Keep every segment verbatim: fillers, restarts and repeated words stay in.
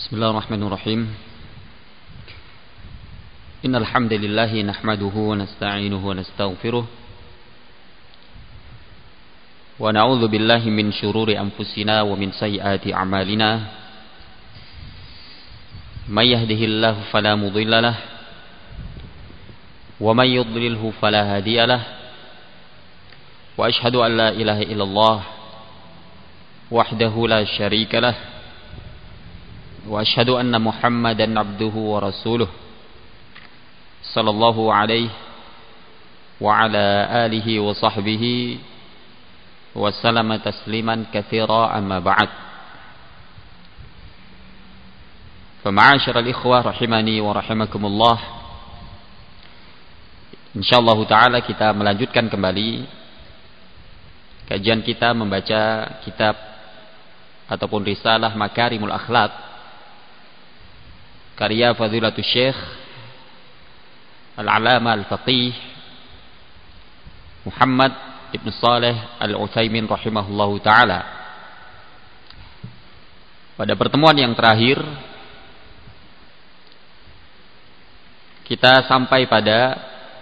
Bismillahirrahmanirrahim. Innal hamdalillah nahmaduhu wa nasta'inuhu wa nastaghfiruh wa na'udzu billahi min syururi anfusina wa min sayyiati a'malina. May yahdihillahu fala mudilla lahu wa may yudlilhu fala hadiya lahu. Wa asyhadu an la ilaha illallah wahdahu la syarika lahu wa asyhadu anna Muhammadan abduhu wa rasuluh sallallahu alaihi wa ala alihi wa sahbihi wa sallama tasliman katsira amma ba'd. Fa ma'asyiral ikhwah rahimani wa rahimakumullah, insyaallah taala kita melanjutkan kembali kajian kita membaca kitab ataupun risalah Makarimul Akhlaq karya Fadilatul Syekh Al-Alama Al-Faqih Muhammad Ibn Saleh Al-Utsaimin rahimahullahu ta'ala. Pada pertemuan yang terakhir kita sampai pada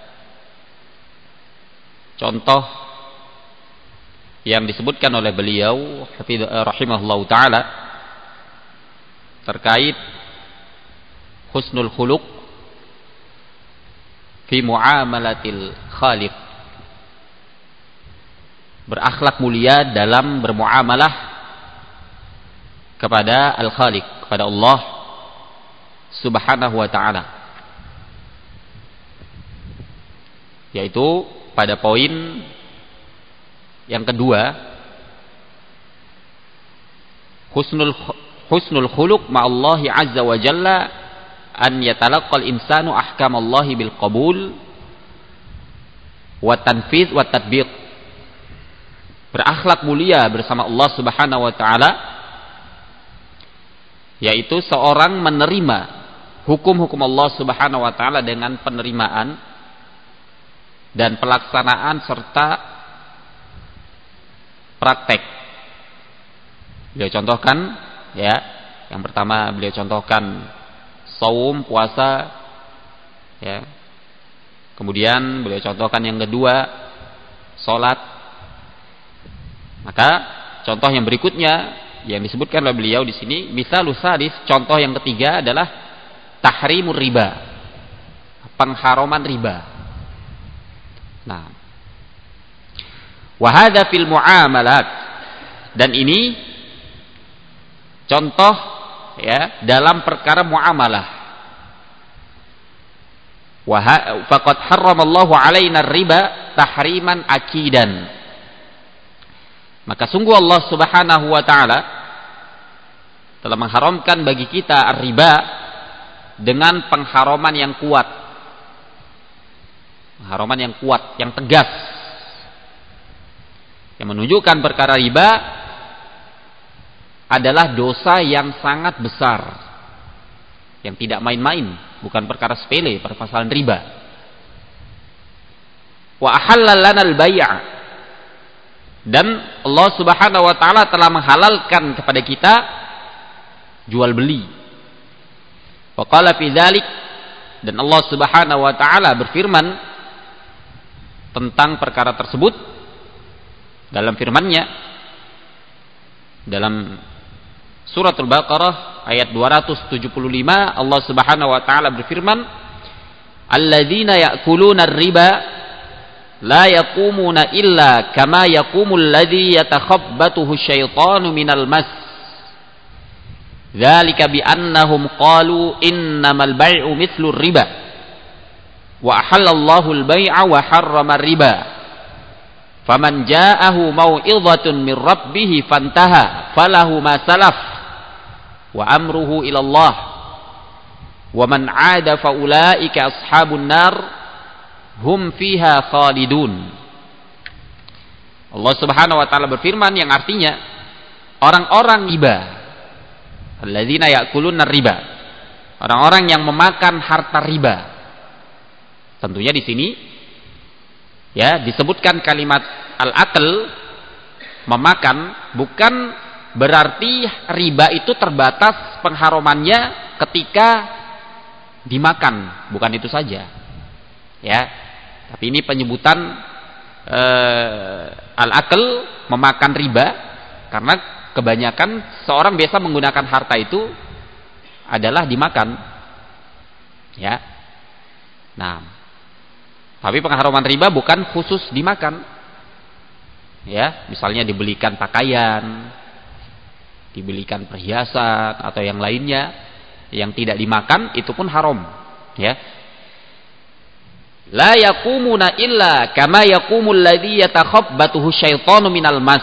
contoh yang disebutkan oleh beliau rahimahullahu ta'ala terkait husnul khuluq fi muamalatil khaliq, berakhlak mulia dalam bermuamalah kepada al-khaliq, kepada Allah subhanahu wa ta'ala, yaitu pada poin yang kedua, husnul husnul khuluq ma'allahi azza wa jalla an yatalaqqal insanu ahkamallahi bil qabul wa tanfiz wa tatbiq. Berakhlak mulia bersama Allah Subhanahu wa taala yaitu seorang menerima hukum-hukum Allah Subhanahu wa taala dengan penerimaan dan pelaksanaan serta praktek. Beliau contohkan ya, yang pertama beliau contohkan saum, puasa ya. Kemudian beliau contohkan yang kedua salat. Maka contoh yang berikutnya yang disebutkan oleh beliau di sini, misalus sadis, contoh yang ketiga adalah tahrimur riba, pengharaman riba. Nah, wa hadza fil muamalat, dan ini contoh ya dalam perkara muamalah. Wa faqad harramallahu alaina riba tahriman akidan. Maka sungguh Allah Subhanahu wa taala telah mengharamkan bagi kita riba dengan pengharaman yang kuat. Pengharaman yang kuat, yang tegas. Yang menunjukkan perkara riba adalah dosa yang sangat besar, yang tidak main-main, bukan perkara sepele, permasalahan riba. Wa ahalla lana al-bai', dan Allah Subhanahu wa taala telah menghalalkan kepada kita jual beli. Wa qala fi dzalik, dan Allah Subhanahu wa taala berfirman tentang perkara tersebut dalam firman-Nya dalam Suratul Baqarah ayat dua ratus tujuh puluh lima, Allah Subhanahu wa taala berfirman, "Alladzina ya'kuluna ar-riba la yaqumuna illa kama yaqumul ladzi yatakhabbathu asyaitanu minal mas. Dzalika bi annahum qalu innamal bai'u mithlu ar-riba wa ahallallahu al-bai'a wa harrama ar-riba. Faman ja'ahu mau'izatun min rabbih fantaha falahu ma salaf wa amruhu ila Allah wa man 'ada fa ulaika ashabun nar hum fiha khalidun." Allah Subhanahu wa taala berfirman yang artinya orang-orang riba, alladzina ya'kuluna riba, orang-orang yang memakan harta riba. Tentunya di sini ya disebutkan kalimat al-akl, memakan, bukan berarti riba itu terbatas pengharumannya ketika dimakan, bukan itu saja. Ya. Tapi ini penyebutan eh, al-akl, memakan riba, karena kebanyakan seorang biasa menggunakan harta itu adalah dimakan. Ya. Nah, tapi pengharuman riba bukan khusus dimakan. Ya, misalnya dibelikan pakaian, dibelikan perhiasan atau yang lainnya yang tidak dimakan, itu pun haram. Ya. La yaqumuna illa kama yaqumul ladzi yatakhabbatuhu syaitanu minal mas.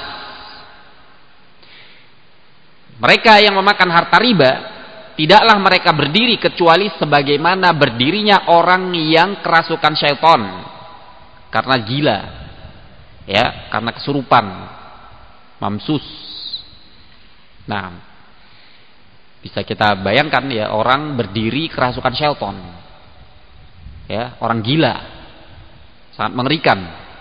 Mereka yang memakan harta riba, tidaklah mereka berdiri kecuali sebagaimana berdirinya orang yang kerasukan syaitan karena gila, ya, karena kesurupan, mamsus. Nah, bisa kita bayangkan ya, orang berdiri kerasukan syaitan, ya, orang gila, sangat mengerikan.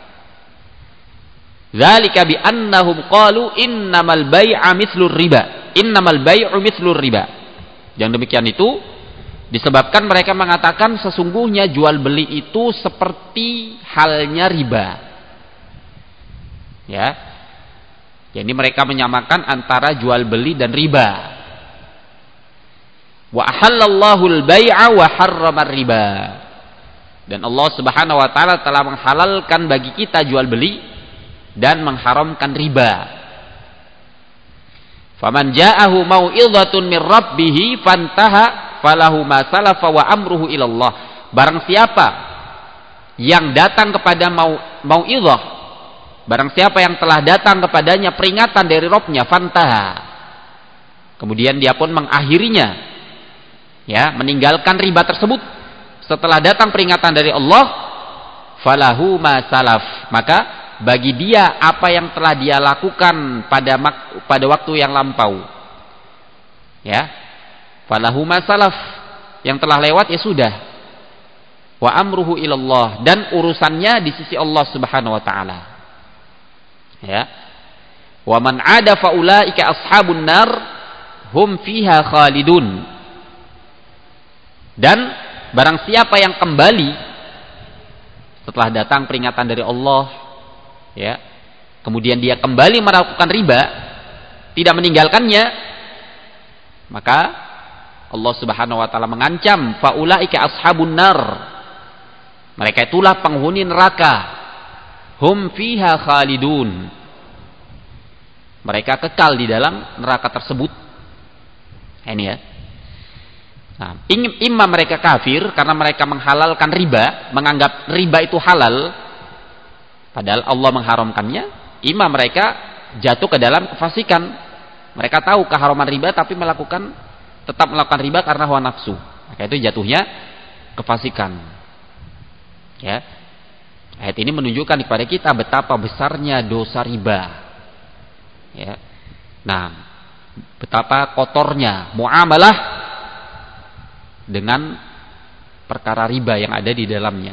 Dzalika bi annahum qalu innamal bai'a mitslur riba, innamal bai'u mitslur riba. Yang demikian itu disebabkan mereka mengatakan sesungguhnya jual beli itu seperti halnya riba. Ya. Jadi mereka menyamakan antara jual beli dan riba. Wa ahallallahu al-bai'a wa harrama riba. Dan Allah Subhanahu wa taala telah menghalalkan bagi kita jual beli dan mengharamkan riba. Faman ja'ahu mau'izatun mir rabbih fantaha falahu ma salafa wa amruhu ilallah. Barang siapa yang datang kepada mau mau'izah, barang siapa yang telah datang kepadanya peringatan dari Rabbnya, fantaha, kemudian dia pun mengakhirinya, ya, meninggalkan riba tersebut setelah datang peringatan dari Allah, falahu ma salaf, maka bagi dia apa yang telah dia lakukan pada pada waktu yang lampau. Ya. Falahu ma salaf, yang telah lewat ya sudah. Wa amruhu ilallah, dan urusannya di sisi Allah Subhanahu wa taala. Ya. Wa man 'ada fa ulaika ashabun nar hum fiha khalidun. Dan barang siapa yang kembali setelah datang peringatan dari Allah, ya, kemudian dia kembali melakukan riba, tidak meninggalkannya, maka Allah Subhanahu wa taala mengancam faulaika ashabun nar, mereka itulah penghuni neraka, hum fiha khalidun, mereka kekal di dalam neraka tersebut. Ini ya. Nah, imam mereka kafir karena mereka menghalalkan riba, menganggap riba itu halal, padahal Allah mengharamkannya. Imam mereka jatuh ke dalam kefasikan. Mereka tahu keharaman riba tapi melakukan tetap melakukan riba karena hawa nafsu. Maka itu jatuhnya kefasikan. Ya. Ayat ini menunjukkan kepada kita betapa besarnya dosa riba. Ya. Nah, betapa kotornya muamalah dengan perkara riba yang ada di dalamnya.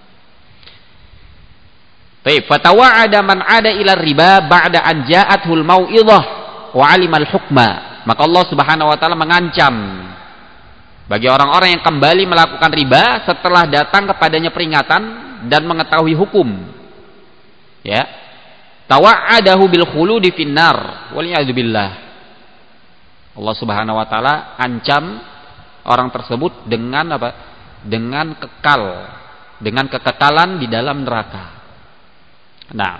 Baik, fatawa'ada man 'ada ila riba ba'da an ja'athul mau'izah wa 'alimal hukma. Maka Allah Subhanahu wa taala mengancam bagi orang-orang yang kembali melakukan riba setelah datang kepadanya peringatan dan mengetahui hukum. Ya. Tawa'adahu bil khuludi finnar wal a'udzu billah. Allah Subhanahu wa taala ancam orang tersebut dengan apa? Dengan kekal, dengan kekekalan di dalam neraka. Nah,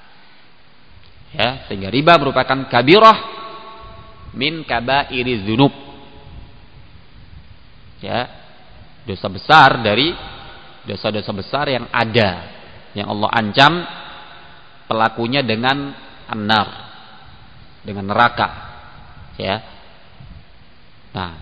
ya, sehingga riba merupakan kabirah min kabairi dzunub. Ya, dosa besar dari dosa-dosa besar yang ada, yang Allah ancam pelakunya dengan an-nar, dengan neraka. Ya. Nah,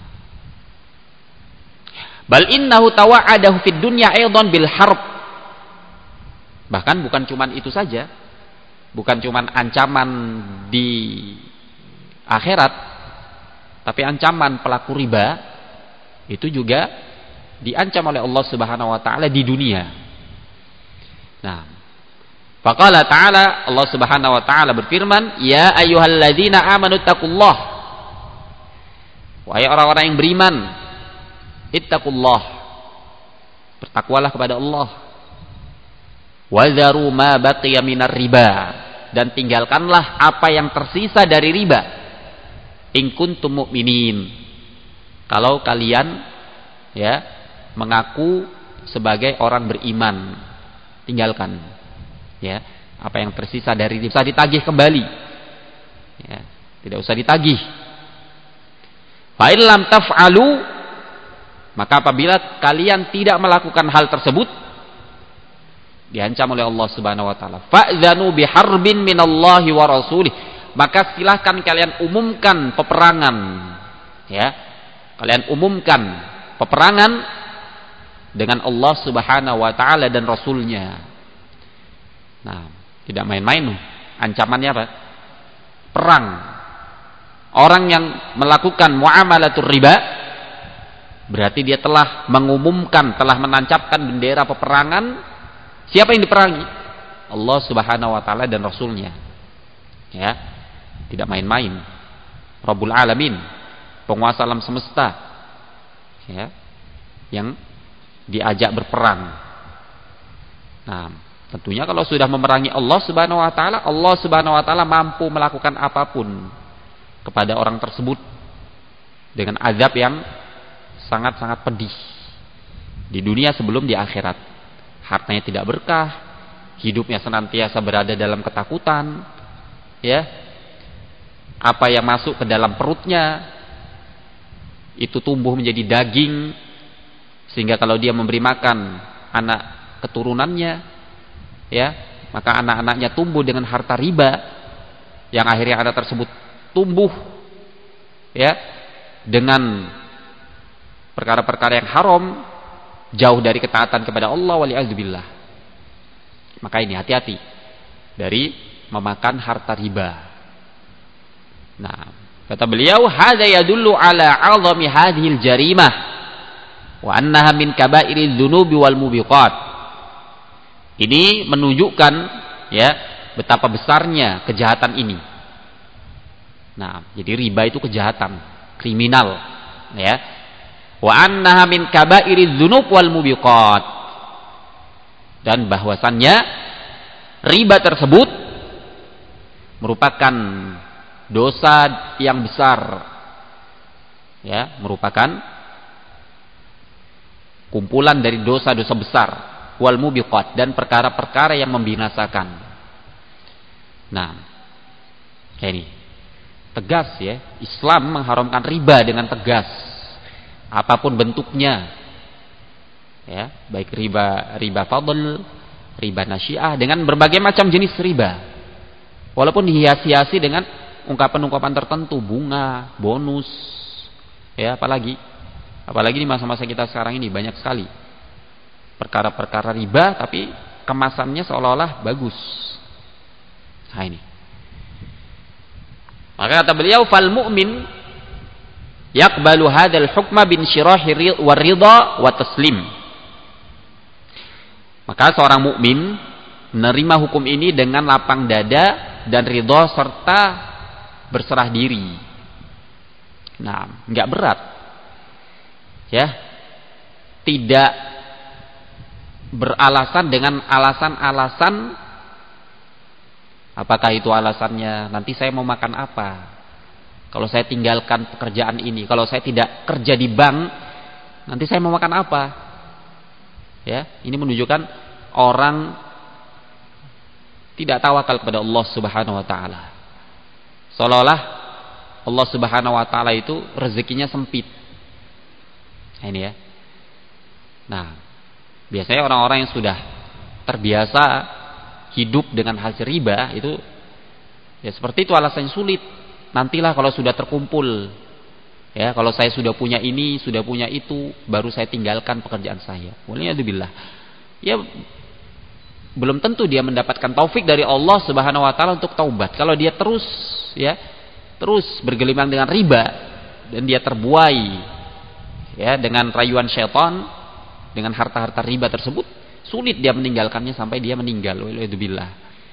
bal innahu tawa'adahu fid dunya aidan bil harb. Bahkan bukan cuman itu saja. Bukan cuman ancaman di akhirat, tapi ancaman pelaku riba itu juga diancam oleh Allah Subhanahu wa taala di dunia. Nah, Faqala ta'ala, Allah Subhanahu wa taala berfirman, "Ya ayyuhalladzina amanu taqullah." Wahai orang-orang yang beriman, ittaqullah. Bertakwalah kepada Allah. Wa dharu ma baqiya minar riba, dan tinggalkanlah apa yang tersisa dari riba. In kuntum mu'minin. Kalau kalian ya mengaku sebagai orang beriman, tinggalkan ya apa yang tersisa dari riba, bisa ditagih kembali ya, tidak usah ditagih. Fa in lam taf'alu, maka apabila kalian tidak melakukan hal tersebut, diancam oleh Allah Subhanahu wa taala, fa'dzanu biharbin minallahi wa rasulih, maka silahkan kalian umumkan peperangan ya, kalian umumkan peperangan dengan Allah Subhanahu wa taala dan rasulnya. Nah, tidak main-main. Ancamannya apa? Perang. Orang yang melakukan muamalatur riba berarti dia telah mengumumkan, telah menancapkan bendera peperangan. Siapa yang diperangi? Allah Subhanahu wa taala dan rasulnya. Ya. Tidak main-main. Rabbul Alamin, penguasa alam semesta. Ya. Yang diajak berperang. Nah, tentunya kalau sudah memerangi Allah Subhanahu wa taala, Allah Subhanahu wa taala mampu melakukan apapun kepada orang tersebut dengan azab yang sangat-sangat pedih di dunia sebelum di akhirat. Hartanya tidak berkah, hidupnya senantiasa berada dalam ketakutan, ya. Apa yang masuk ke dalam perutnya itu tumbuh menjadi daging, sehingga kalau dia memberi makan anak keturunannya, ya, maka anak-anaknya tumbuh dengan harta riba, yang akhirnya anak tersebut tumbuh ya dengan perkara-perkara yang haram, jauh dari ketaatan kepada Allah, wali'adzubillah. Maka ini hati-hati dari memakan harta riba. Nah, kata beliau, hadza yadullu ala 'azami hadhil jarimah wa annaha min kaba'iriz dzunubi wal mubiqat. Ini menunjukkan ya betapa besarnya kejahatan ini. Nah, jadi riba itu kejahatan, kriminal, ya. Wa annaha min kaba'iriz dzunub wal mubiqat. Dan bahwasannya riba tersebut merupakan dosa yang besar. Ya, merupakan kumpulan dari dosa-dosa besar, wal mubiqat, dan perkara-perkara yang membinasakan. Nah, ini tegas ya, Islam mengharamkan riba dengan tegas, apapun bentuknya, ya, baik riba riba fadl, riba nasiah, dengan berbagai macam jenis riba, walaupun dihias-hiasi dengan ungkapan-ungkapan tertentu, bunga, bonus, ya, apalagi apalagi di masa-masa kita sekarang ini banyak sekali perkara-perkara riba, tapi kemasannya seolah-olah bagus. Nah ini. Maka kata beliau, fal mu'min yaqbalu hadzal hukma bin syirahi wa ridha wa taslim. Maka seorang mukmin menerima hukum ini dengan lapang dada dan ridha serta berserah diri. Nah, enggak berat. Ya. Tidak beralasan dengan alasan-alasan, apakah itu alasannya nanti saya mau makan apa, kalau saya tinggalkan pekerjaan ini, kalau saya tidak kerja di bank nanti saya mau makan apa. Ya, ini menunjukkan orang tidak tawakal kepada Allah Subhanahu wa taala. Seolah-olah Allah Subhanahu wa taala itu rezekinya sempit. Nah, ini ya. Nah, biasanya orang-orang yang sudah terbiasa hidup dengan hasil riba itu, ya seperti itu alasannya sulit. Nantilah kalau sudah terkumpul, ya, kalau saya sudah punya ini, sudah punya itu, baru saya tinggalkan pekerjaan saya. Waliyadzubillah. Ya, belum tentu dia mendapatkan taufik dari Allah Subhanahu wa taala untuk taubat. Kalau dia terus ya, terus bergelimang dengan riba dan dia terbuai ya dengan rayuan syaitan, dengan harta-harta riba tersebut, sulit dia meninggalkannya sampai dia meninggal. Waliyadzubillah.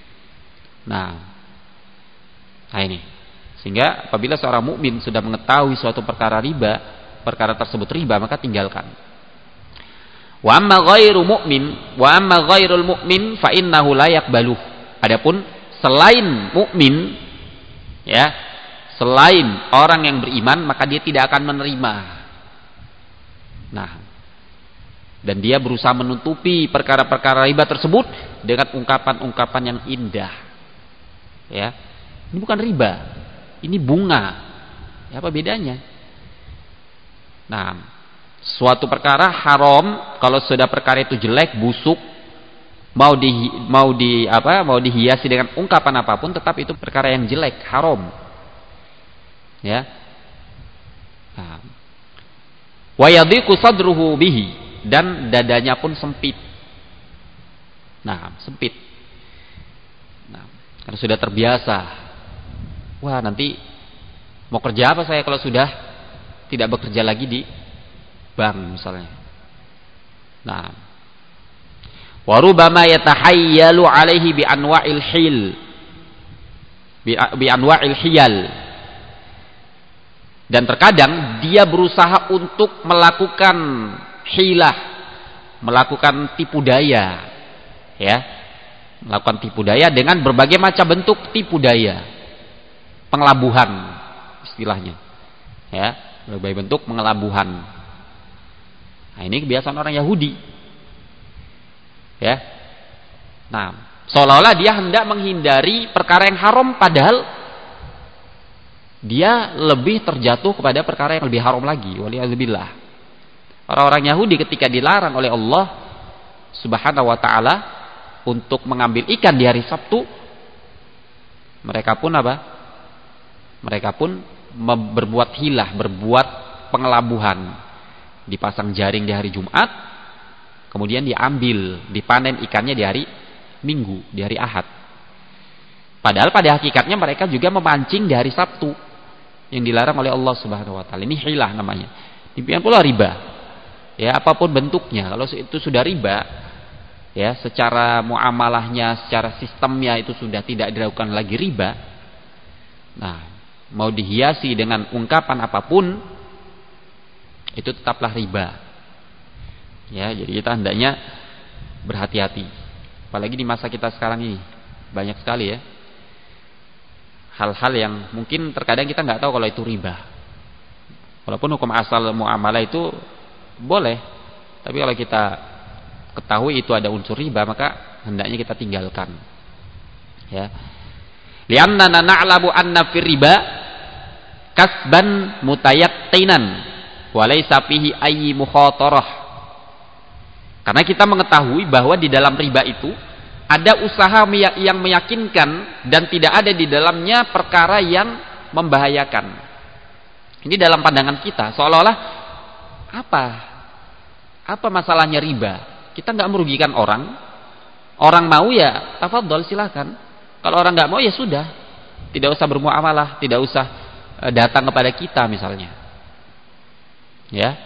Nah, nah ini. Sehingga apabila seorang mukmin sudah mengetahui suatu perkara riba, perkara tersebut riba, maka tinggalkan. Wa amma ghairu mu'min, wa amma ghairul mu'min fa innahu la yaqbaluh. Adapun selain mukmin, ya, selain orang yang beriman, maka dia tidak akan menerima. Nah, dan dia berusaha menutupi perkara-perkara riba tersebut dengan ungkapan-ungkapan yang indah. Ya, ini bukan riba, ini bunga. Ya, apa bedanya? Nah, suatu perkara haram kalau sudah perkara itu jelek, busuk, mau di mau di apa mau dihiasi dengan ungkapan apapun, tetap itu perkara yang jelek, haram. Ya. Nah. Wa yadhiqu sadruhu bihi, dan dadanya pun sempit. Nah, sempit. Nah, karena sudah terbiasa. Wah, nanti mau kerja apa saya kalau sudah tidak bekerja lagi di bank misalnya. Nah, wa rubbama yatahayyalu alaihi bi anwa'il hil bi anwa'il hiyal, dan terkadang dia berusaha untuk melakukan hilah, melakukan tipu daya, ya, melakukan tipu daya dengan berbagai macam bentuk tipu daya, pengelabuhan istilahnya, ya, berbagai bentuk pengelabuhan. Nah, ini kebiasaan orang Yahudi. Ya. Nah, seolah-olah dia hendak menghindari perkara yang haram, padahal dia lebih terjatuh kepada perkara yang lebih haram lagi. Waliyadzubillah. Orang-orang Yahudi ketika dilarang oleh Allah Subhanahu wa taala untuk mengambil ikan di hari Sabtu, mereka pun apa? Mereka pun berbuat hilah, berbuat pengelabuhan. Dipasang jaring di hari Jumat, kemudian diambil, dipanen ikannya di hari Minggu, di hari Ahad. Padahal pada hakikatnya mereka juga memancing di hari Sabtu yang dilarang oleh Allah Subhanahu wa taala. Ini hilah namanya. Demikian pula riba. Ya, apapun bentuknya, kalau itu sudah riba, ya, secara muamalahnya, secara sistemnya itu sudah tidak dilakukan lagi riba. Nah, mau dihiasi dengan ungkapan apapun, itu tetaplah riba. Ya, jadi kita hendaknya berhati-hati. Apalagi di masa kita sekarang ini banyak sekali ya hal-hal yang mungkin terkadang kita nggak tahu kalau itu riba. Walaupun hukum asal muamalah itu boleh, tapi kalau kita ketahui itu ada unsur riba, maka hendaknya kita tinggalkan. Ya. Li'annana na'lamu anna fir riba kasban mutayaqqinan wa laysa fihi ayyi mukhatarah. Karena kita mengetahui bahwa di dalam riba itu ada usaha yang meyakinkan dan tidak ada di dalamnya perkara yang membahayakan. Ini dalam pandangan kita, seolah-olah apa? Apa masalahnya riba? Kita nggak merugikan orang. Orang mau ya, tafadhol silakan. Kalau orang nggak mau ya sudah, tidak usah bermuamalah, tidak usah datang kepada kita misalnya. Ya.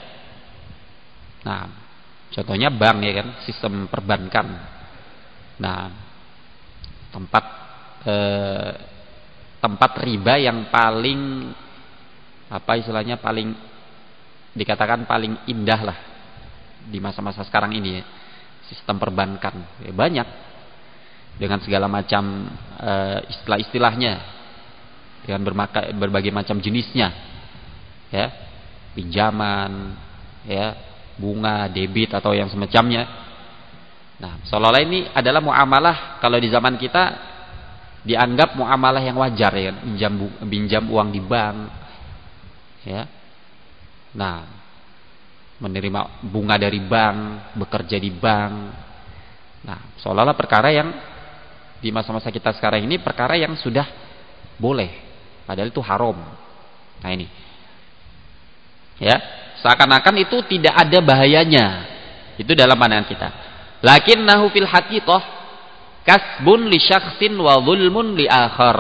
Nah, contohnya bank ya kan, sistem perbankan. Nah, tempat eh, tempat riba yang paling apa istilahnya paling dikatakan paling indah lah di masa-masa sekarang ini ya. Sistem perbankan ya, banyak dengan segala macam eh, istilah-istilahnya, dengan bermaka, berbagai macam jenisnya, ya, pinjaman, ya, bunga, debit atau yang semacamnya. Nah, seolah-olah ini adalah muamalah kalau di zaman kita dianggap muamalah yang wajar ya, pinjam pinjam uang di bank, ya. Nah, menerima bunga dari bank, bekerja di bank. Nah, seolah-olah perkara yang di masa-masa kita sekarang ini perkara yang sudah boleh, padahal itu haram. Nah ini, ya, seakan-akan itu tidak ada bahayanya. Itu dalam pandangan kita. Lakinnahu fil haqiqah kasbun li syakhsin wa zulmun li akhar.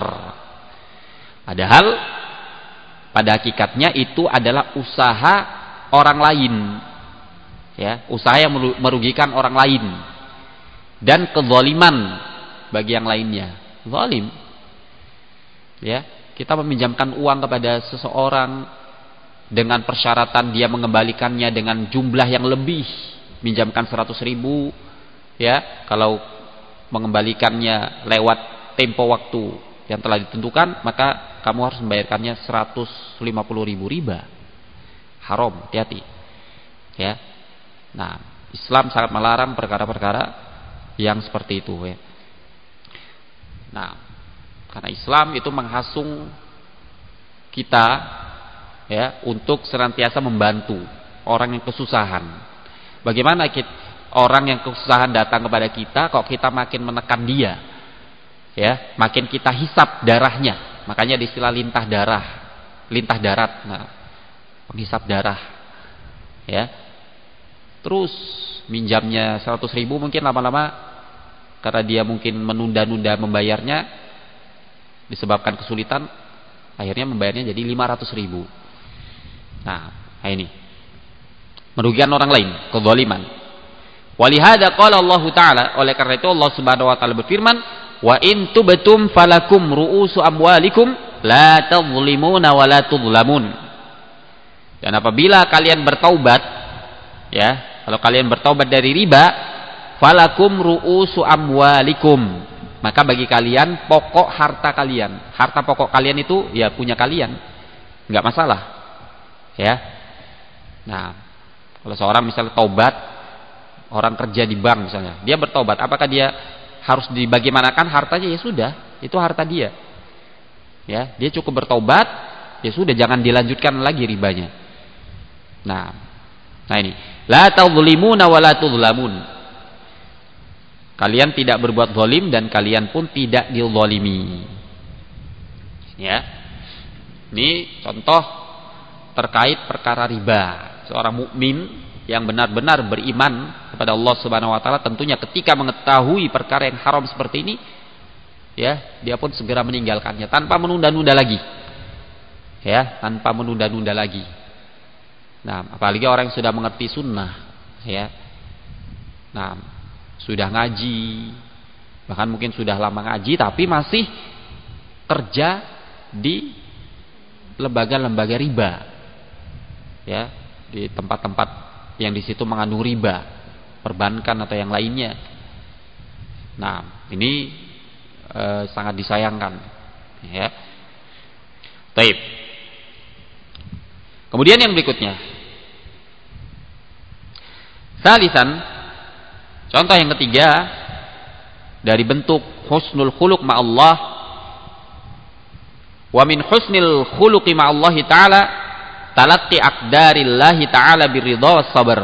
Padahal pada hakikatnya itu adalah usaha orang lain, ya, usaha yang merugikan orang lain dan kezaliman bagi yang lainnya. zalim. Ya, kita meminjamkan uang kepada seseorang dengan persyaratan dia mengembalikannya dengan jumlah yang lebih, minjamkan seratus ribu, ya, kalau mengembalikannya lewat tempo waktu yang telah ditentukan, maka kamu harus membayarkannya seratus lima puluh ribu riba. Haram, hati-hati. Ya. Nah, Islam sangat melarang perkara-perkara yang seperti itu, ya. Nah, karena Islam itu menghasung kita, ya, untuk senantiasa membantu orang yang kesusahan. Bagaimana kita, orang yang kesusahan datang kepada kita, kok kita makin menekan dia, ya, makin kita hisap darahnya. Makanya di istilah lintah darah, lintah darat, nah, penghisap darah, ya. Terus minjamnya seratus ribu, mungkin lama-lama karena dia mungkin menunda-nunda membayarnya disebabkan kesulitan, akhirnya membayarnya jadi lima ratus ribu. Nah, ini merugikan orang lain, kezaliman. Walihada qala Allah Ta'ala, oleh karena itu Allah Subhanahu wa taala berfirman, wa in tubtum falakum ru'usu amwalikum la tadhlimuna wa la tudhlamun. Dan apabila kalian bertaubat, ya, kalau kalian bertaubat dari riba, falakum ru'usu amwalikum, maka bagi kalian pokok harta kalian. Harta pokok kalian itu ya punya kalian, nggak masalah, ya. Nah, kalau seorang misalnya taubat, orang kerja di bank misalnya, dia bertaubat, apakah dia harus dibagaimanakan hartanya? Ya sudah, itu harta dia. Ya, dia cukup bertaubat, ya sudah, jangan dilanjutkan lagi ribanya. Nah, nah ini, la tadhlimuna wa la tudhlamun. Kalian tidak berbuat zalim dan kalian pun tidak dizalimi. Ya. Ini contoh terkait perkara riba. Seorang mukmin yang benar-benar beriman kepada Allah Subhanahu wa taala, tentunya ketika mengetahui perkara yang haram seperti ini, ya, dia pun segera meninggalkannya tanpa menunda-nunda lagi. Ya, tanpa menunda-nunda lagi. Nah, apalagi orang yang sudah mengerti sunnah, ya. Nah, sudah ngaji, bahkan mungkin sudah lama ngaji, tapi masih kerja di lembaga-lembaga riba, ya, di tempat-tempat yang di situ mengandung riba, perbankan atau yang lainnya. Nah, ini e, sangat disayangkan, ya. Baik. Kemudian yang berikutnya, salisan, contoh yang ketiga dari bentuk husnul khuluq ma'allah, wa min husnil khuluqi ma'allahi ta'ala talaqi aqdarillahi ta'ala birridha was sabar.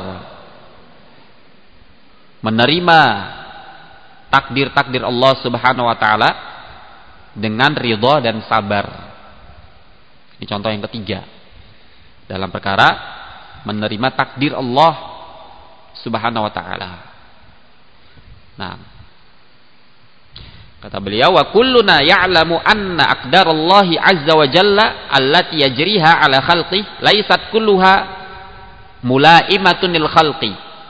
Menerima takdir-takdir Allah Subhanahu wa taala dengan ridha dan sabar. Ini contoh yang ketiga dalam perkara menerima takdir Allah Subhanahu wa taala. Nah, kata beliau, wa kulluna ya'lamu anna aqdarallahi azza wa jalla allati yajriha ala khalqi laysat kulluha mulaimatun lil khalqi.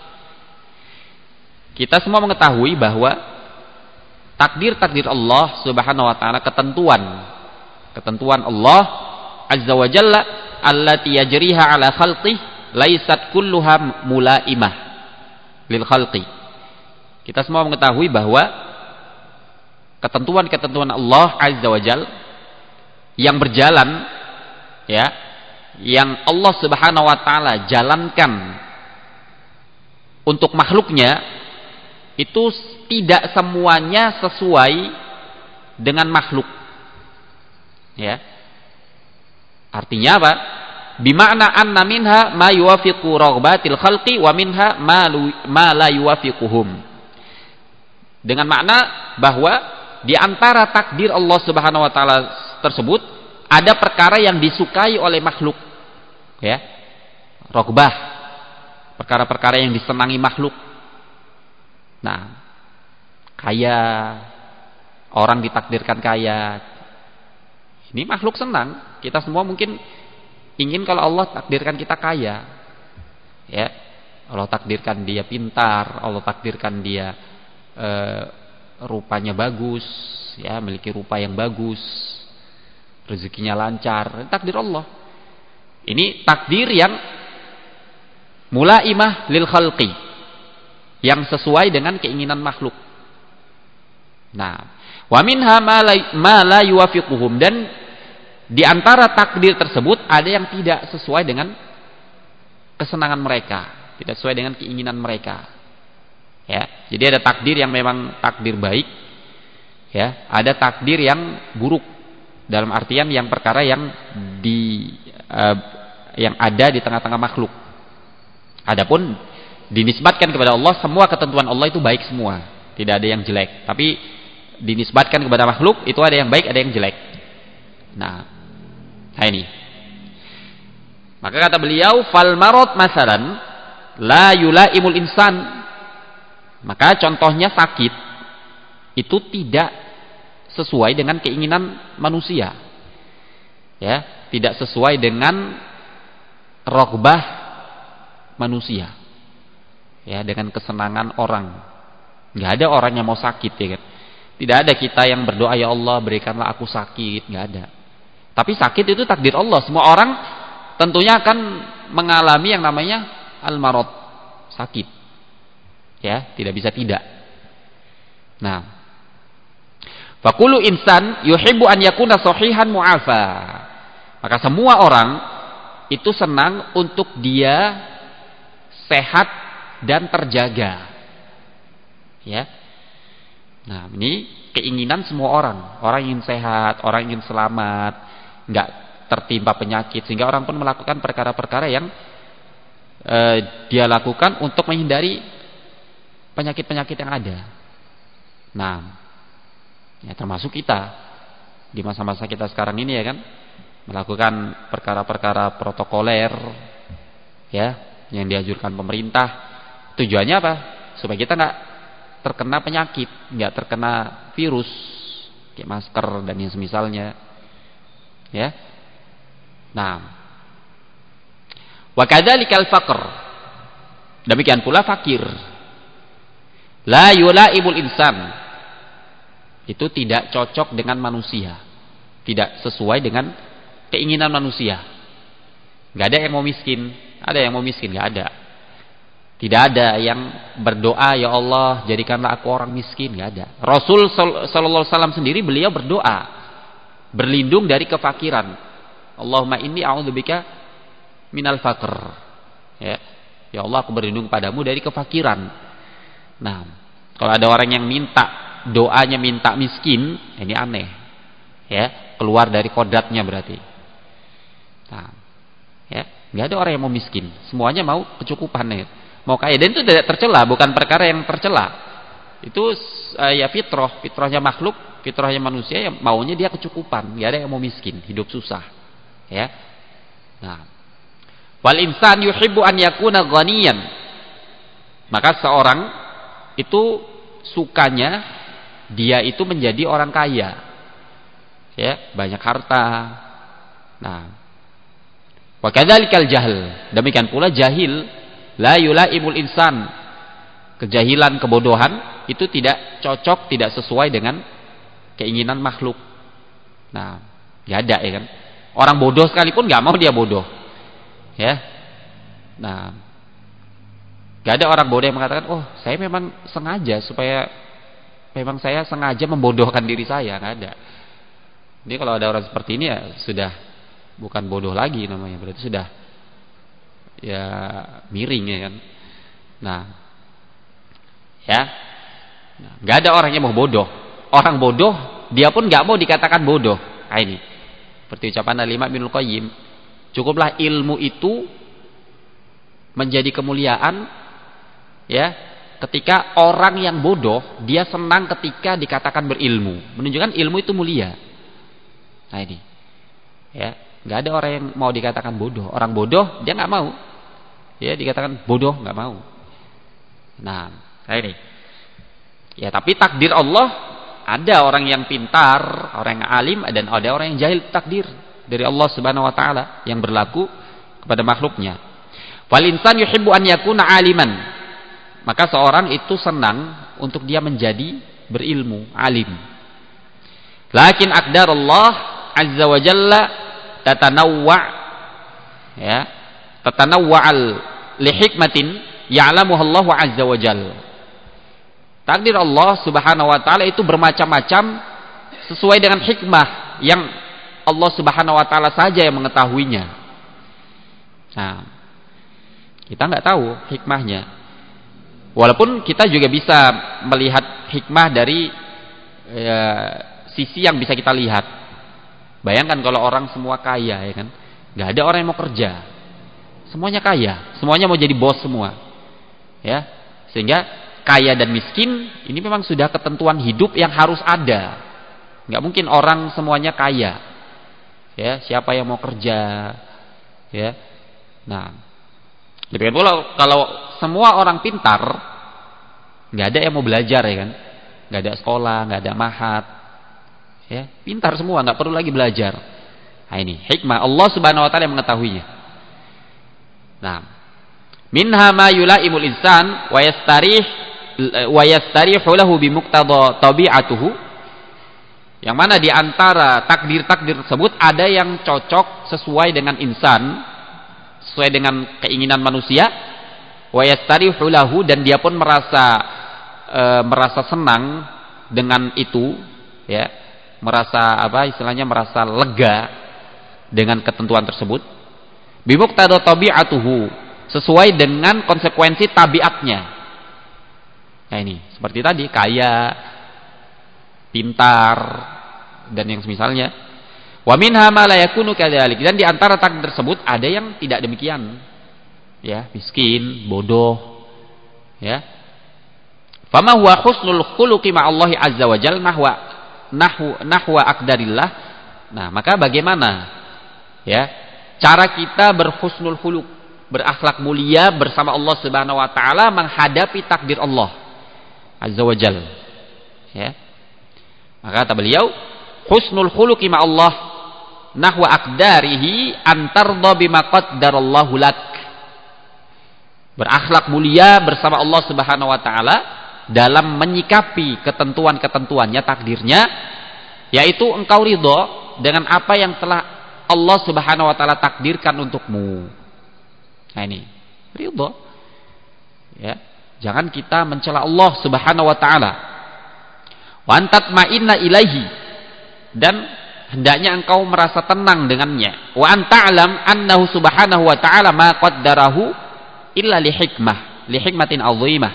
Kita semua mengetahui bahwa takdir-takdir Allah Subhanahu wa taala, ketentuan ketentuan Allah azza wa jalla allati yajriha ala khalqi laysat kulluha mulaimah lil khalqi. Kita semua mengetahui bahwa ketentuan-ketentuan Allah Azza wa Jal yang berjalan, ya, yang Allah Subhanahu wa taala jalankan untuk makhluknya, itu tidak semuanya sesuai dengan makhluk. Ya. Artinya apa? Bima'na anna minha ma yuwafiqu raghbatil khalqi wa minha ma la yuwafiquhum. Dengan makna bahwa di antara takdir Allah Subhanahu wa taala tersebut ada perkara yang disukai oleh makhluk, ya. Raghbah, perkara-perkara yang disenangi makhluk. Nah, kaya, orang ditakdirkan kaya. Ini makhluk senang. Kita semua mungkin ingin kalau Allah takdirkan kita kaya, ya. Allah takdirkan dia pintar, Allah takdirkan dia e, rupanya bagus, ya, memiliki rupa yang bagus, rezekinya lancar, takdir Allah. Ini takdir yang mulaimah lil khalqi, yang sesuai dengan keinginan makhluk. Nah, wa minha ma la yuwafiquhum, dan di antara takdir tersebut ada yang tidak sesuai dengan kesenangan mereka, tidak sesuai dengan keinginan mereka. Ya, jadi ada takdir yang memang takdir baik, ya, ada takdir yang buruk, dalam artian yang perkara yang di uh, yang ada di tengah-tengah makhluk. Adapun dinisbatkan kepada Allah, semua ketentuan Allah itu baik semua, tidak ada yang jelek. Tapi dinisbatkan kepada makhluk itu ada yang baik, ada yang jelek. Nah, nah ini. Maka kata beliau, fal marad masalan la yulaimul insan. Maka contohnya sakit itu tidak sesuai dengan keinginan manusia. Ya, tidak sesuai dengan rogbah manusia. Ya, dengan kesenangan orang. Enggak ada orang yang mau sakit, ya kan. Tidak ada kita yang berdoa, ya Allah berikanlah aku sakit, enggak ada. Tapi sakit itu takdir Allah. Semua orang tentunya akan mengalami yang namanya al-marad, sakit. Ya, tidak bisa tidak. Nah, faqulu insan yuhibbu an yakuna sahihan mu'afa. Maka semua orang itu senang untuk dia sehat dan terjaga. Ya. Nah, ini keinginan semua orang. Orang ingin sehat, orang ingin selamat, enggak tertimpa penyakit, sehingga orang pun melakukan perkara-perkara yang eh, dia lakukan untuk menghindari penyakit-penyakit yang ada. Nah, ya termasuk kita di masa-masa kita sekarang ini, ya kan, melakukan perkara-perkara protokoler, ya, yang dianjurkan pemerintah. Tujuannya apa? Supaya kita nggak terkena penyakit, nggak terkena virus, kayak masker dan yang semisalnya, ya. Nah, wa kadzalikal faqr, demikian pula fakir. La yulaibul insan, itu tidak cocok dengan manusia, tidak sesuai dengan keinginan manusia. Gak ada yang mau miskin, ada yang mau miskin, gak ada. Tidak ada yang berdoa, ya Allah jadikanlah aku orang miskin, gak ada. Rasul sallallahu alaihi wasallam sendiri beliau berdoa, berlindung dari kefakiran. Allahumma inni a'udzubika minal faqr. Ya, ya Allah aku berlindung padamu dari kefakiran. Nah, kalau ada orang yang minta doanya minta miskin, ini aneh, ya, keluar dari kodratnya berarti. Nah, ya, nggak ada orang yang mau miskin, semuanya mau kecukupan, ya, mau kaya, dan itu tidak tercela, bukan perkara yang tercela. Itu uh, ya fitrah, fitrahnya makhluk, fitrahnya manusia, yang maunya dia kecukupan, nggak ada yang mau miskin, hidup susah, ya. Nah, wal insan yuhibbu an yakuna ghaniyan. Maka seorang itu sukanya dia itu menjadi orang kaya, ya, banyak harta. Nah, wa kadzalikal jahl, demikian pula jahil, la yulaimul insan, kejahilan, kebodohan itu tidak cocok, tidak sesuai dengan keinginan makhluk. Nah, enggak ada, ya kan, orang bodoh sekalipun enggak mau dia bodoh, ya. Nah, gak ada orang bodoh yang mengatakan, oh saya memang sengaja supaya memang saya sengaja membodohkan diri saya. Gak ada. Jadi kalau ada orang seperti ini, ya sudah bukan bodoh lagi namanya, berarti sudah ya miring, ya kan. Nah, ya, nah, gak ada orang yang mau bodoh. Orang bodoh dia pun gak mau dikatakan bodoh. Nah, ini seperti ucapan Al-Imam Ibnul Qayyim, cukuplah ilmu itu menjadi kemuliaan, ya, ketika orang yang bodoh dia senang ketika dikatakan berilmu, menunjukkan ilmu itu mulia. Nah ini, ya, nggak ada orang yang mau dikatakan bodoh. Orang bodoh dia nggak mau, ya, dikatakan bodoh nggak mau. Nah, nah ini, ya, tapi takdir Allah, ada orang yang pintar, orang yang alim, dan ada orang yang jahil. Takdir dari Allah Subhanahu Wa Taala yang berlaku kepada makhluknya. Wal insan yuhibbu an yakuna aliman. Maka seorang itu senang untuk dia menjadi berilmu, alim. Lakin aqdar Allah azza wa jalla tatanawwa, ya, tatanawwa'al li hikmatin ya'lamuha Allah azza wa jalla. Takdir Allah Subhanahu wa taala itu bermacam-macam sesuai dengan hikmah yang Allah Subhanahu wa taala saja yang mengetahuinya. Nah, kita nggak tahu hikmahnya. Walaupun kita juga bisa melihat hikmah dari ya, sisi yang bisa kita lihat. Bayangkan kalau orang semua kaya, ya kan? Nggak ada orang yang mau kerja. Semuanya kaya, semuanya mau jadi bos semua. Ya. Sehingga kaya dan miskin ini memang sudah ketentuan hidup yang harus ada. Nggak mungkin orang semuanya kaya. Ya, siapa yang mau kerja? Ya. Nah, demikian pula kalau semua orang pintar, nggak ada yang mau belajar, ya kan? Nggak ada sekolah, nggak ada mahat. Ya, pintar semua, nggak perlu lagi belajar. Nah, ini hikmah Allah Subhanahu wa taala yang mengetahuinya. Nah, minha ma yulaimul insan wa yastarih wa yastarihu lahu bi muqtada tabi'atuhu. Yang mana di antara takdir-takdir tersebut ada yang cocok sesuai dengan insan, sesuai dengan keinginan manusia, wa yastarihu lahu, dan dia pun merasa e, merasa senang dengan itu, ya, merasa apa istilahnya merasa lega dengan ketentuan tersebut. Bi muqtada tabi'atuhu, sesuai dengan konsekuensi tabiatnya. Nah ini seperti tadi, kaya, pintar, dan yang semisalnya. Wa minha ma la yakunu kadzalik, dan di antara takdir tersebut ada yang tidak demikian. Ya, miskin, bodoh. Ya. Fama huwa husnul khuluqi ma'allahi azza wa jalla nahwa nahwa nahwa aqdarillah. Nah, maka bagaimana ya cara kita berhusnul khuluq, berakhlak mulia bersama Allah Subhanahu wa taala menghadapi takdir Allah azza wa jalla. Ya. Maka kata beliau, husnul khuluqi ma Allah nahwa aqdarihi antarda bima qaddarallahu lak. Berakhlak mulia bersama Allah Subhanahu wa taala dalam menyikapi ketentuan-ketentuannya, takdirnya, yaitu engkau ridho dengan apa yang telah Allah Subhanahu wa taala takdirkan untukmu. Nah ini, ridho. Ya, jangan kita mencela Allah Subhanahu wa taala. Wa antatma'inna ilaihi, dan hendaknya engkau merasa tenang dengannya. Wa anta'lam annahu subhanahu wa ta'ala ma qaddarahu illa li hikmah, li hikmatin 'azimah.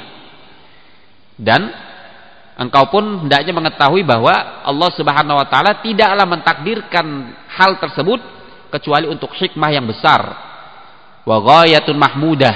Dan engkau pun hendaknya mengetahui bahwa Allah Subhanahu wa taala tidaklah mentakdirkan hal tersebut kecuali untuk hikmah yang besar. Wa ghayatun mahmudah,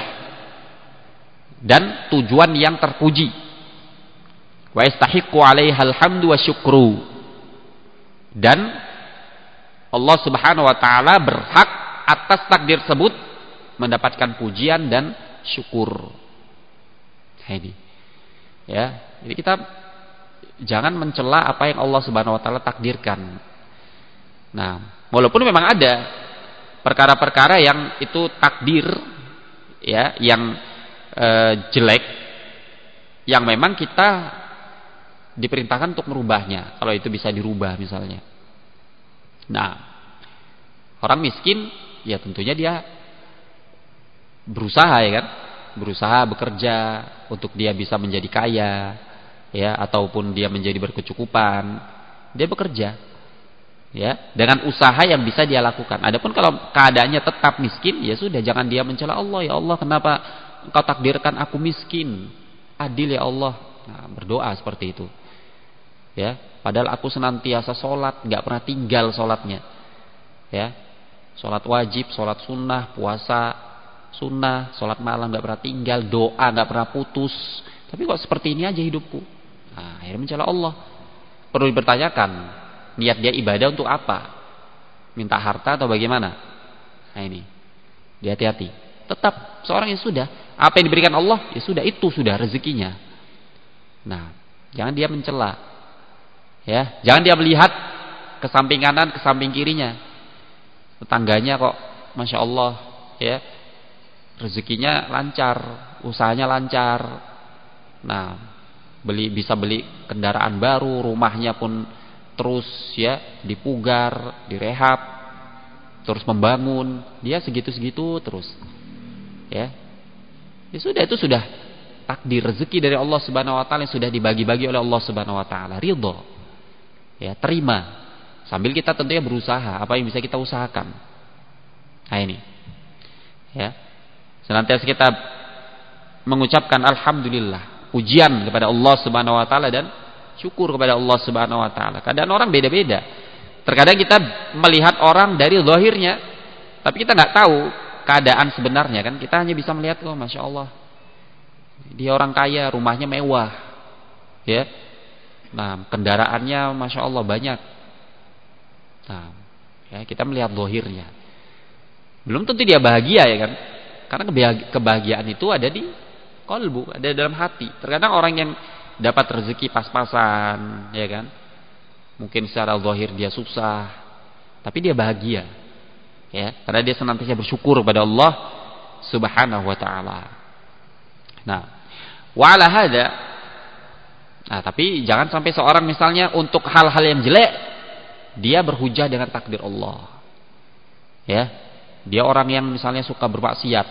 dan tujuan yang terpuji. Wa yastahiqqu 'alaihal hamdu wa syukru, dan Allah Subhanahu wa taala berhak atas takdir tersebut mendapatkan pujian dan syukur. Nah, ini. Ya, jadi kita jangan mencela apa yang Allah Subhanahu wa taala takdirkan. Nah, walaupun memang ada perkara-perkara yang itu takdir, ya, yang e, jelek, yang memang kita diperintahkan untuk merubahnya, kalau itu bisa dirubah misalnya. Nah, orang miskin ya tentunya dia berusaha, ya kan, berusaha bekerja untuk dia bisa menjadi kaya, ya, ataupun dia menjadi berkecukupan, dia bekerja, ya, dengan usaha yang bisa dia lakukan. Adapun kalau keadaannya tetap miskin, ya sudah, jangan dia mencela Allah, ya Allah kenapa engkau takdirkan aku miskin, adil ya Allah. Nah, berdoa seperti itu. Ya, padahal aku senantiasa sholat, nggak pernah tinggal sholatnya. Ya, sholat wajib, sholat sunnah, puasa sunnah, sholat malam nggak pernah tinggal, doa nggak pernah putus. Tapi kok seperti ini aja hidupku? Nah, akhirnya mencela Allah. Perlu dipertanyakan, niat dia ibadah untuk apa? Minta harta atau bagaimana? Nah ini, dia hati-hati. Tetap seorang yang sudah, apa yang diberikan Allah, ya sudah, itu sudah rezekinya. Nah, jangan dia mencela. Ya, jangan dia melihat ke samping kanan, ke samping kirinya. Tetangganya kok Masya Allah, ya, rezekinya lancar, usahanya lancar. Nah, beli bisa beli kendaraan baru, rumahnya pun terus ya dipugar, direhab, terus membangun, dia segitu-segitu terus. Ya. Ya sudah, itu sudah takdir rezeki dari Allah Subhanahu wa taala yang sudah dibagi-bagi oleh Allah Subhanahu wa taala. Ridha. Ya, terima. Sambil kita tentunya berusaha apa yang bisa kita usahakan. Nah ini. Ya. Senantiasa kita mengucapkan alhamdulillah, pujian kepada Allah Subhanahu wa taala dan syukur kepada Allah Subhanahu wa taala. Keadaan orang beda-beda. Terkadang kita melihat orang dari zahirnya, tapi kita nggak tahu keadaan sebenarnya kan. Kita hanya bisa melihat, oh masya Allah, dia orang kaya, rumahnya mewah, ya. Nah, kendaraannya masya Allah banyak. Nah, ya kita melihat zahirnya. Belum tentu dia bahagia ya kan? Karena kebahagiaan itu ada di qalbu, ada dalam hati. Terkadang orang yang dapat rezeki pas-pasan, ya kan? Mungkin secara zahir dia susah, tapi dia bahagia. Ya, karena dia senantiasa bersyukur kepada Allah Subhanahu wa taala. Nah, wa ala hada, nah tapi jangan sampai seorang misalnya untuk hal-hal yang jelek dia berhujah dengan takdir Allah. Ya. Dia orang yang misalnya suka bermaksiat.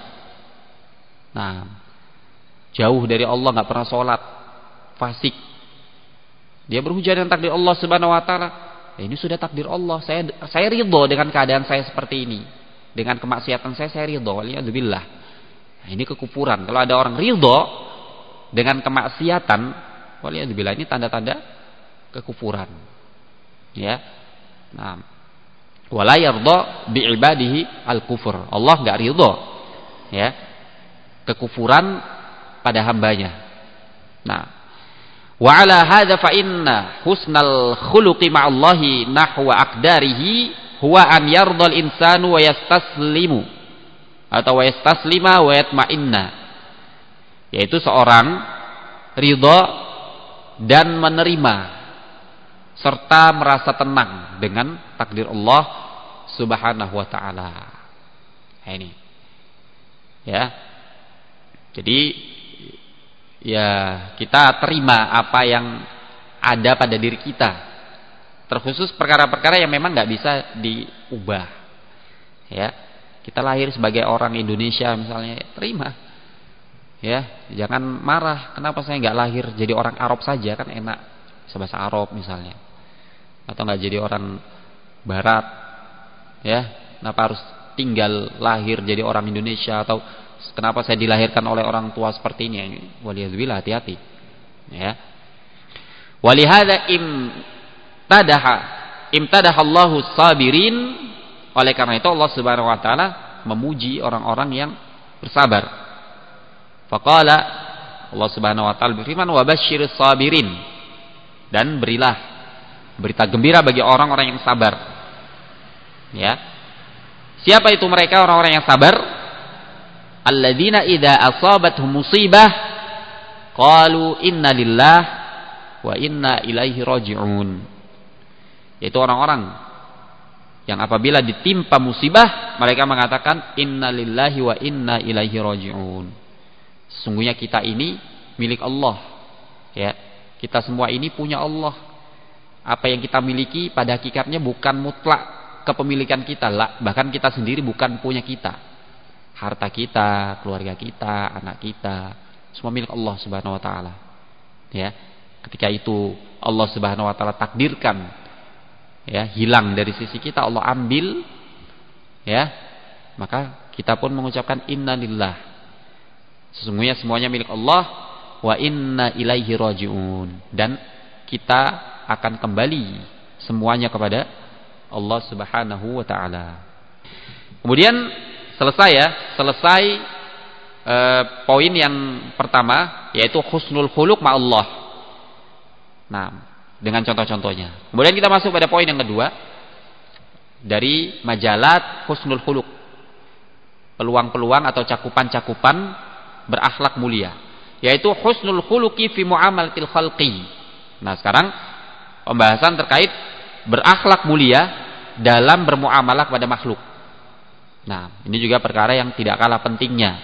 Nah, jauh dari Allah, enggak pernah sholat, fasik. Dia berhujah dengan takdir Allah Subhanahu wa taala. Ya, ini sudah takdir Allah. Saya saya ridho dengan keadaan saya seperti ini. Dengan kemaksiatan saya saya ridho. Waliyadzubillah. Nah, ini kekufuran. Kalau ada orang ridho dengan kemaksiatan, waliyadzubillah, ini tanda-tanda kekufuran. Ya. Nah, wala yardha bi ibadihi al-kufur. Allah enggak ridho ya kekufuran pada hambanya. Nah, wa ala hadza fa inna husnal khuluqi ma'allahi nahwa aqdarihi huwa an yardha al-insanu wa yastaslimu atau wa yastaslima wa yatma'inna, yaitu seorang ridha dan menerima serta merasa tenang dengan takdir Allah Subhanahu wa taala. Nah, ini. Ya. Jadi ya kita terima apa yang ada pada diri kita. Terkhusus perkara-perkara yang memang nggak bisa diubah. Ya. Kita lahir sebagai orang Indonesia misalnya, ya, terima. Ya, jangan marah. Kenapa saya nggak lahir jadi orang Arab saja, kan enak, bahasa Arab misalnya. Atau nggak jadi orang Barat, ya? Kenapa harus tinggal lahir jadi orang Indonesia? Atau kenapa saya dilahirkan oleh orang tua seperti ini? Waliyadzubillah, hati-hati. Ya. Walihada imtadaha imtadaha Allahu sabirin. Oleh karena itu Allah Subhanahu wa taala memuji orang-orang yang bersabar. Faqala, Allah Subhanahu wa taala berfirman, wa basyyiris sabirin, dan berilah berita gembira bagi orang-orang yang sabar. Ya. Siapa itu mereka orang-orang yang sabar? Alladzina idza asabatuhum musibah qalu inna lillahi wa inna ilaihi raji'un. Yaitu orang-orang yang apabila ditimpa musibah mereka mengatakan inna lillahi wa inna ilaihi raji'un. Sesungguhnya kita ini milik Allah. Ya. Kita semua ini punya Allah. Apa yang kita miliki pada hakikatnya bukan mutlak kepemilikan kita lah. Bahkan kita sendiri bukan punya kita. Harta kita, keluarga kita, anak kita, semua milik Allah Subhanahu wa taala. Ya. Ketika itu Allah Subhanahu wa taala takdirkan ya hilang dari sisi kita, Allah ambil, ya. Maka kita pun mengucapkan inna lillah. Sesungguhnya semuanya milik Allah, wa inna ilaihi raji'un, dan kita akan kembali semuanya kepada Allah Subhanahu wa taala. Kemudian selesai ya, selesai e, poin yang pertama, yaitu husnul khuluq ma'allah. Nah, dengan contoh-contohnya. Kemudian kita masuk pada poin yang kedua dari majalat husnul khuluq. Peluang-peluang atau cakupan-cakupan berakhlak mulia, yaitu husnul khuluqi fi muamalatil khalqi. Nah, sekarang pembahasan terkait berakhlak mulia dalam bermuamalah kepada makhluk. Nah, ini juga perkara yang tidak kalah pentingnya.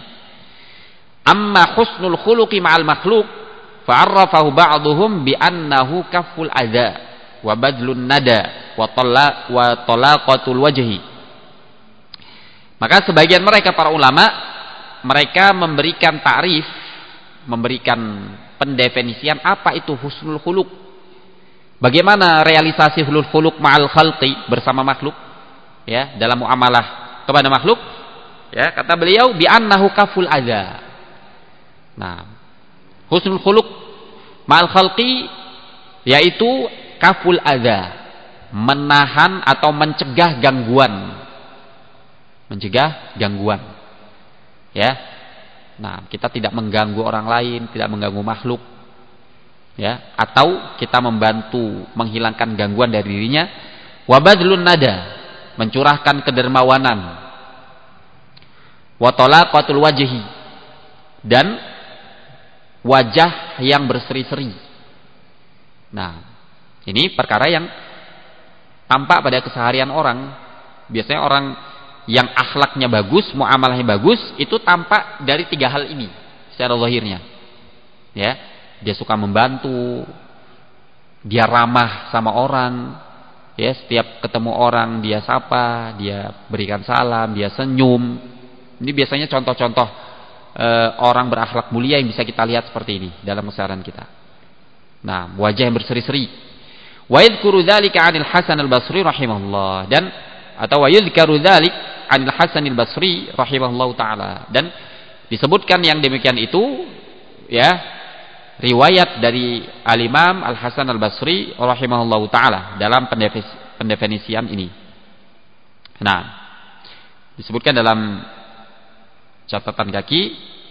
Amma husnul khuluqi ma'al makhluk fa'arrafahu ba'duhum bi annahu kafful adza. wa badlun nada wa tala wa talaqatul wajhi. Maka sebagian mereka para ulama, mereka memberikan ta'rif, memberikan pendefinisian apa itu husnul khuluq. Bagaimana realisasi husnul khuluq ma'al khalqi, bersama makhluk, ya, dalam muamalah kepada makhluk, ya, kata beliau bi annahu kaful adza. Nah, husnul khuluq ma'al khalqi yaitu kaful adza, menahan atau mencegah gangguan. Mencegah gangguan. Ya. Nah, kita tidak mengganggu orang lain, tidak mengganggu makhluk. Ya, atau kita membantu menghilangkan gangguan dari dirinya. Wa badlun nada, mencurahkan kedermawanan. Wa talaqatul wajhi, dan wajah yang berseri-seri. Nah, ini perkara yang tampak pada keseharian orang. Biasanya orang yang akhlaknya bagus, muamalahnya bagus, itu tampak dari tiga hal ini secara zahirnya. Ya, dia suka membantu, dia ramah sama orang, ya, setiap ketemu orang dia sapa, dia berikan salam, dia senyum. Ini biasanya contoh-contoh e, orang berakhlak mulia yang bisa kita lihat seperti ini dalam keseharian kita. Nah, wajah yang berseri-seri. Wa yadhkuru dzalika 'anil Hasan al-Basri rahimahullah, dan atau wa yadhkuru dzalik 'anil Hasan al-Basri rahimahullahu taala, dan disebutkan yang demikian itu, ya, riwayat dari al-Imam Al-Hasan al-Basri rahimahullahu taala dalam pendefinisian ini. Nah, disebutkan dalam catatan kaki,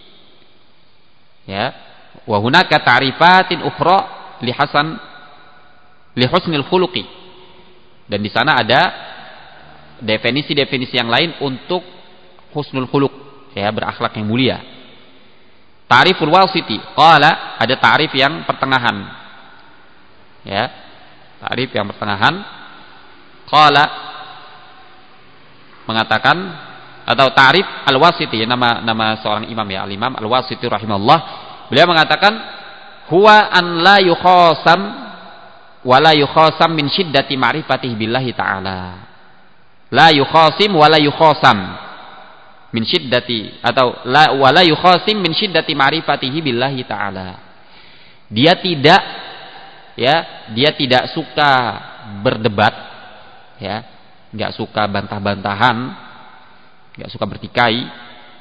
ya, wa hunaka ta'rifatin ukhra li hasan li husnil khuluqi, dan di sana ada definisi-definisi yang lain untuk husnul khuluq, ya, berakhlak yang mulia. Ta'riful wasiti, qala, ada ta'rif yang pertengahan. Ya, ta'rif yang pertengahan. Qala, mengatakan, atau ta'rif al-wasiti, nama nama seorang imam, ya, al-Imam al-Wasiti rahimahullah. Beliau mengatakan, huwa an la yukhasam wa la yukhasam min syiddati ma'rifatihi billahi ta'ala. La yukhasim wa la yukhasam min syiddati, atau la wa la yukhasim min syiddati ma'rifatihi billahi ta'ala. Dia tidak, ya, dia tidak suka berdebat, ya, enggak suka bantah-bantahan, enggak suka bertikai,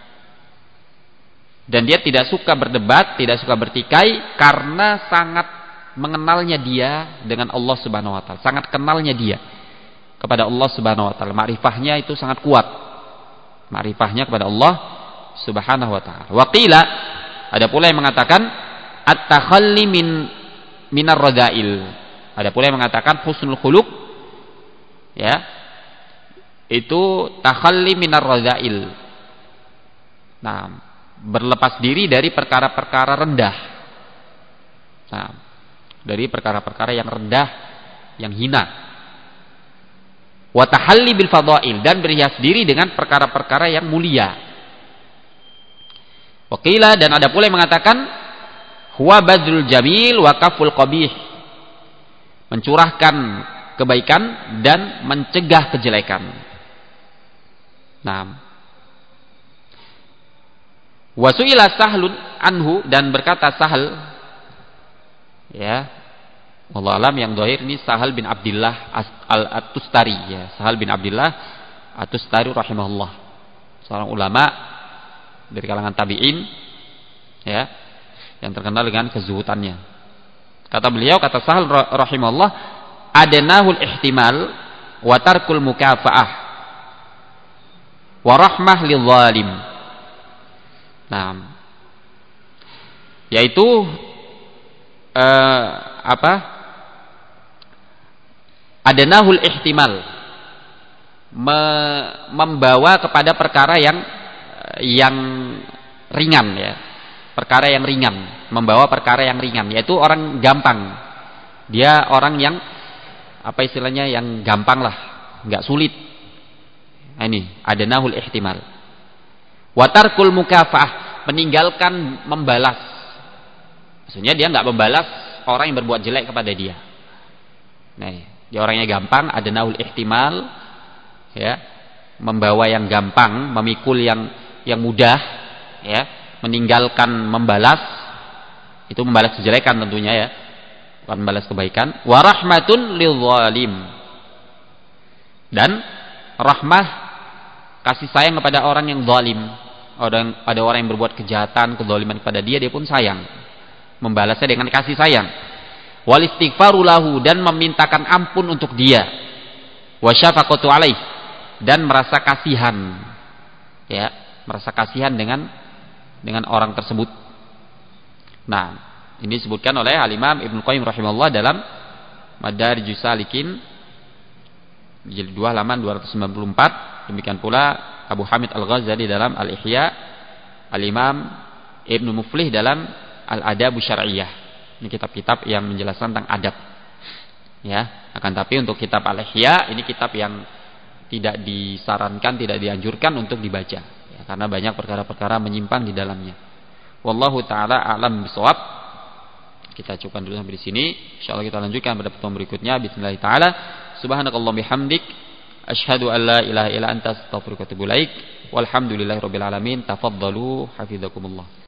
dan dia tidak suka berdebat, tidak suka bertikai karena sangat mengenalnya dia dengan Allah Subhanahu wa taala, sangat kenalnya dia kepada Allah Subhanahu wa taala. Ma'rifahnya itu sangat kuat. Ma'rifahnya kepada Allah Subhanahu wa taala. Wa qila, ada pula yang mengatakan at-takhalli min minar radha'il. Ada pula yang mengatakan husnul khuluq, ya, itu takhalli minar radha'il. Nah, berlepas diri dari perkara-perkara rendah. Nah, dari perkara-perkara yang rendah, yang hina. Wa tahalli bil fadail, dan berhias diri dengan perkara-perkara yang mulia. Wa qila, dan ada pula yang mengatakan huwa badrul jamil wa kaful qabih, mencurahkan kebaikan dan mencegah kejelekan. Nah, wa su'ila Sahlun anhu, dan berkata Sahal, ya, wallahu alam, yang zahir ini Sahal bin Abdullah al-Tustari, ya, Sahal bin Abdullah at-Tustari rahimahullah, seorang ulama dari kalangan tabi'in, ya, yang terkenal dengan kezuhutannya. Kata beliau, kata Sahal rahimahullah, adanahul ihtimal wa tarkul mukafaah wa rahmah lil zalim. Nah, yaitu eh, apa? Adanahul ihtimal, Me, membawa kepada perkara yang yang ringan, ya, perkara yang ringan, membawa perkara yang ringan, yaitu orang gampang, dia orang yang apa istilahnya, yang gampang lah, nggak sulit. Nah, ini adanahul ihtimal. Watarkul mukafaah, meninggalkan membalas, maksudnya dia nggak membalas orang yang berbuat jelek kepada dia. Nah, dia orangnya gampang, ada naul ihtimal, ya, membawa yang gampang, memikul yang yang mudah, ya, meninggalkan membalas, itu membalas kejelekan tentunya ya, bukan membalas kebaikan. Wa rahmatun lil zalim, dan rahmah, kasih sayang kepada orang yang zalim. Orang, ada orang yang berbuat kejahatan, kezaliman kepada dia, dia pun sayang, membalasnya dengan kasih sayang. Wal istighfaru lahu, dan memintakan ampun untuk dia. Wa syafaqatu alaih, dan merasa kasihan, ya, merasa kasihan dengan dengan orang tersebut. Nah, ini disebutkan oleh Al-Imam Ibnu Qayyim rahimahullah dalam Madarijus Salikin jilid dua halaman dua ratus sembilan puluh empat. Demikian pula Abu Hamid Al-Ghazali dalam Al-Ihya, Al-Imam Ibnu Muflih dalam Al-Adabu Syar'iyyah. Ini kitab-kitab yang menjelaskan tentang adab. Ya, akan tapi untuk kitab Al-Ihya ini kitab yang tidak disarankan, tidak dianjurkan untuk dibaca, ya, karena banyak perkara-perkara menyimpang di dalamnya. Wallahu taala a'lam bishawab. Kita cukupkan dulu sampai di sini. Insyaallah kita lanjutkan pada pertemuan berikutnya. Bismillah taala. Subhanakallahumma bihamdik asyhadu an la ilaha illa anta astaghfiruka wa atubu ilaik. Walhamdulillahirabbil alamin. Tafaddalu hafizakumullah.